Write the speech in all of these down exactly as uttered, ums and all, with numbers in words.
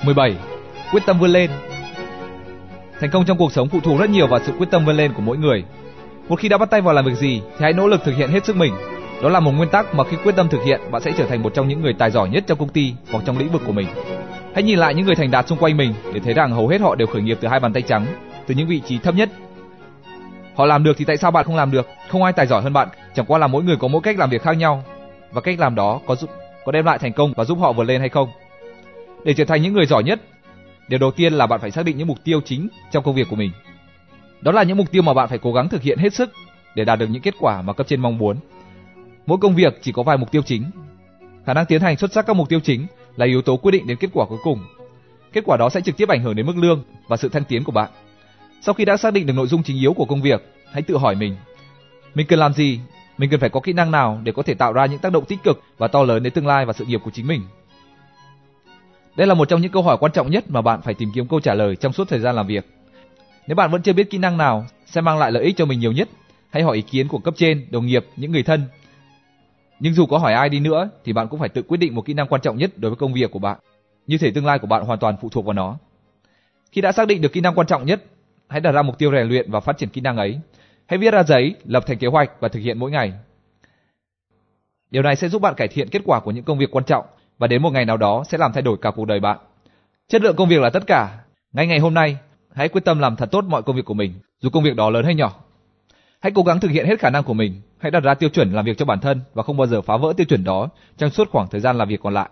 mười bảy. Quyết tâm vươn lên. Thành công trong cuộc sống phụ thuộc rất nhiều vào sự quyết tâm vươn lên của mỗi người. Một khi đã bắt tay vào làm việc gì thì hãy nỗ lực thực hiện hết sức mình. Đó là một nguyên tắc mà khi quyết tâm thực hiện, bạn sẽ trở thành một trong những người tài giỏi nhất trong công ty hoặc trong lĩnh vực của mình. Hãy nhìn lại những người thành đạt xung quanh mình để thấy rằng hầu hết họ đều khởi nghiệp từ hai bàn tay trắng, từ những vị trí thấp nhất. Họ làm được thì tại sao bạn không làm được? Không ai tài giỏi hơn bạn, chẳng qua là mỗi người có mỗi cách làm việc khác nhau, và cách làm đó có giúp có đem lại thành công và giúp họ vượt lên hay không. Để trở thành những người giỏi nhất, điều đầu tiên là bạn phải xác định những mục tiêu chính trong công việc của mình. Đó là những mục tiêu mà bạn phải cố gắng thực hiện hết sức để đạt được những kết quả mà cấp trên mong muốn. Mỗi công việc chỉ có vài mục tiêu chính. Khả năng tiến hành xuất sắc các mục tiêu chính là yếu tố quyết định đến kết quả cuối cùng. Kết quả đó sẽ trực tiếp ảnh hưởng đến mức lương và sự thăng tiến của bạn. Sau khi đã xác định được nội dung chính yếu của công việc, hãy tự hỏi mình: mình cần làm gì? Mình cần phải có kỹ năng nào để có thể tạo ra những tác động tích cực và to lớn đến tương lai và sự nghiệp của chính mình? Đây là một trong những câu hỏi quan trọng nhất mà bạn phải tìm kiếm câu trả lời trong suốt thời gian làm việc. Nếu bạn vẫn chưa biết kỹ năng nào sẽ mang lại lợi ích cho mình nhiều nhất, hãy hỏi ý kiến của cấp trên, đồng nghiệp, những người thân. Nhưng dù có hỏi ai đi nữa thì bạn cũng phải tự quyết định một kỹ năng quan trọng nhất đối với công việc của bạn. Như thể tương lai của bạn hoàn toàn phụ thuộc vào nó. Khi đã xác định được kỹ năng quan trọng nhất, hãy đặt ra mục tiêu rèn luyện và phát triển kỹ năng ấy. Hãy viết ra giấy, lập thành kế hoạch và thực hiện mỗi ngày. Điều này sẽ giúp bạn cải thiện kết quả của những công việc quan trọng và đến một ngày nào đó sẽ làm thay đổi cả cuộc đời bạn. Chất lượng công việc là tất cả. Ngay ngày hôm nay, hãy quyết tâm làm thật tốt mọi công việc của mình, dù công việc đó lớn hay nhỏ. Hãy cố gắng thực hiện hết khả năng của mình. Hãy đặt ra tiêu chuẩn làm việc cho bản thân và không bao giờ phá vỡ tiêu chuẩn đó trong suốt khoảng thời gian làm việc còn lại.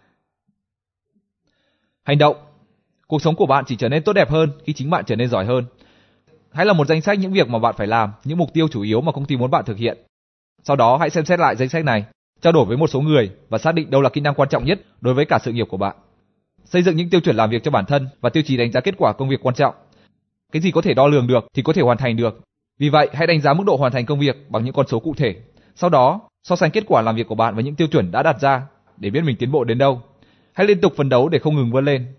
Hành động. Cuộc sống của bạn chỉ trở nên tốt đẹp hơn khi chính bạn trở nên giỏi hơn. Hãy làm một danh sách những việc mà bạn phải làm, những mục tiêu chủ yếu mà công ty muốn bạn thực hiện. Sau đó hãy xem xét lại danh sách này, trao đổi với một số người và xác định đâu là kỹ năng quan trọng nhất đối với cả sự nghiệp của bạn. Xây dựng những tiêu chuẩn làm việc cho bản thân và tiêu chí đánh giá kết quả công việc quan trọng. Cái gì có thể đo lường được thì có thể hoàn thành được. Vì vậy, hãy đánh giá mức độ hoàn thành công việc bằng những con số cụ thể. Sau đó, so sánh kết quả làm việc của bạn với những tiêu chuẩn đã đặt ra để biết mình tiến bộ đến đâu. Hãy liên tục phấn đấu để không ngừng vươn lên.